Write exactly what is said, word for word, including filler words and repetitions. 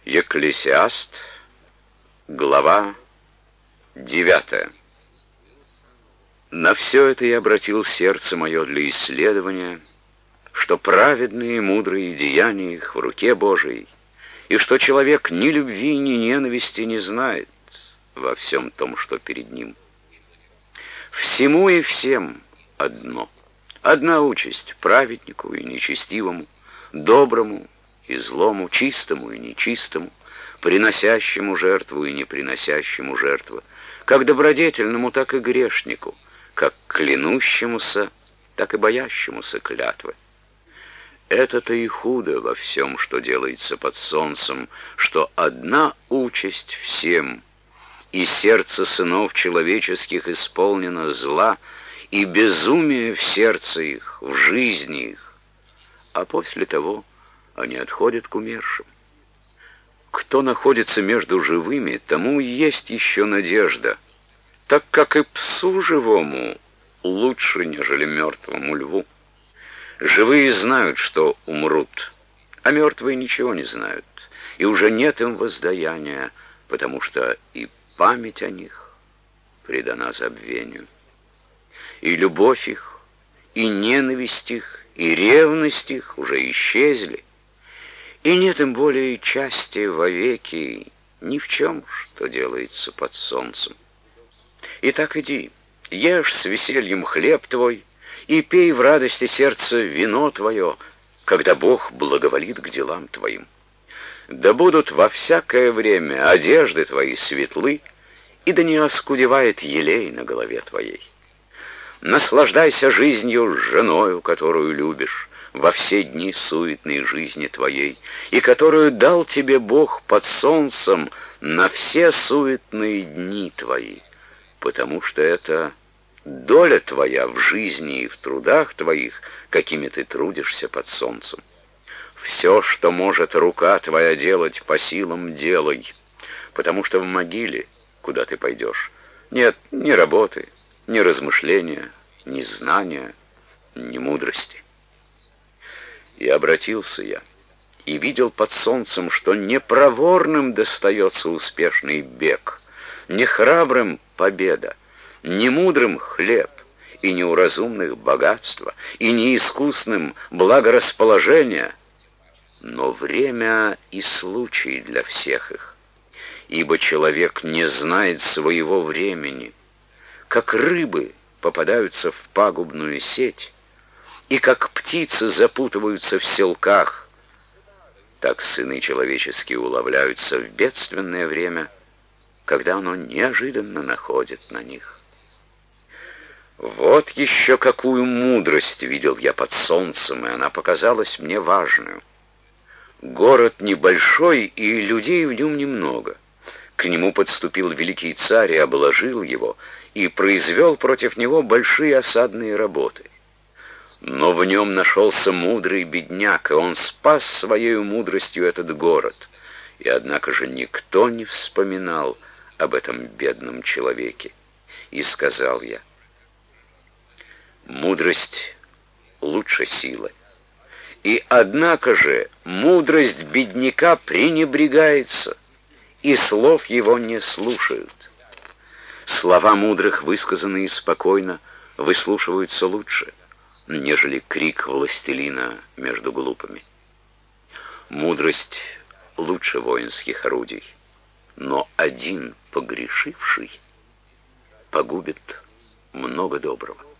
Екклесиаст, глава девятая. На все это я обратил сердце мое для исследования, что праведные и мудрые деяния их в руке Божией, и что человек ни любви, ни ненависти не знает во всем том, что перед ним. Всему и всем одно. Одна участь праведнику и нечестивому, доброму и злому, чистому и нечистому, приносящему жертву и не приносящему жертвы, как добродетельному, так и грешнику, как клянущемуся, так и боящемуся клятвы. Это-то и худо во всем, что делается под солнцем, что одна участь всем, и сердце сынов человеческих исполнено зла, и безумие в сердце их, в жизни их, а после того они отходят к умершим. Кто находится между живыми, тому есть еще надежда, так как и псу живому лучше, нежели мертвому льву. Живые знают, что умрут, а мертвые ничего не знают, и уже нет им воздаяния, потому что и память о них предана забвению. И любовь их, и ненависть их, и ревность их уже исчезли, и нет им более части вовеки ни в чем, что делается под солнцем. Итак, иди, ешь с весельем хлеб твой, и пей в радости сердца вино твое, когда Бог благоволит к делам твоим. Да будут во всякое время одежды твои светлы, и да не оскудевает елей на голове твоей. Наслаждайся жизнью с женою, которую любишь, во все дни суетной жизни твоей, и которую дал тебе Бог под солнцем на все суетные дни твои, потому что это доля твоя в жизни и в трудах твоих, какими ты трудишься под солнцем. Все, что может рука твоя делать, по силам делай, потому что в могиле, куда ты пойдешь, нет ни работы, ни размышления, ни знания, ни мудрости. И обратился я, и видел под солнцем, что не проворным достается успешный бег, не храбрым победа, не мудрым хлеб, и не у разумных богатство, и не искусным благорасположение, но время и случай для всех их. Ибо человек не знает своего времени, как рыбы попадаются в пагубную сеть, и как птицы запутываются в селках, так сыны человеческие уловляются в бедственное время, когда оно неожиданно находит на них. Вот еще какую мудрость видел я под солнцем, и она показалась мне важную. Город небольшой, и людей в нем немного. К нему подступил великий царь и обложил его, и произвел против него большие осадные работы. Но в нем нашелся мудрый бедняк, и он спас своей мудростью этот город. И однако же никто не вспоминал об этом бедном человеке. И сказал я: мудрость лучше силы. И однако же мудрость бедняка пренебрегается, и слов его не слушают. Слова мудрых, высказанные спокойно, выслушиваются лучше, нежели крик властелина между глупыми. Мудрость лучше воинских орудий, но один погрешивший погубит много доброго.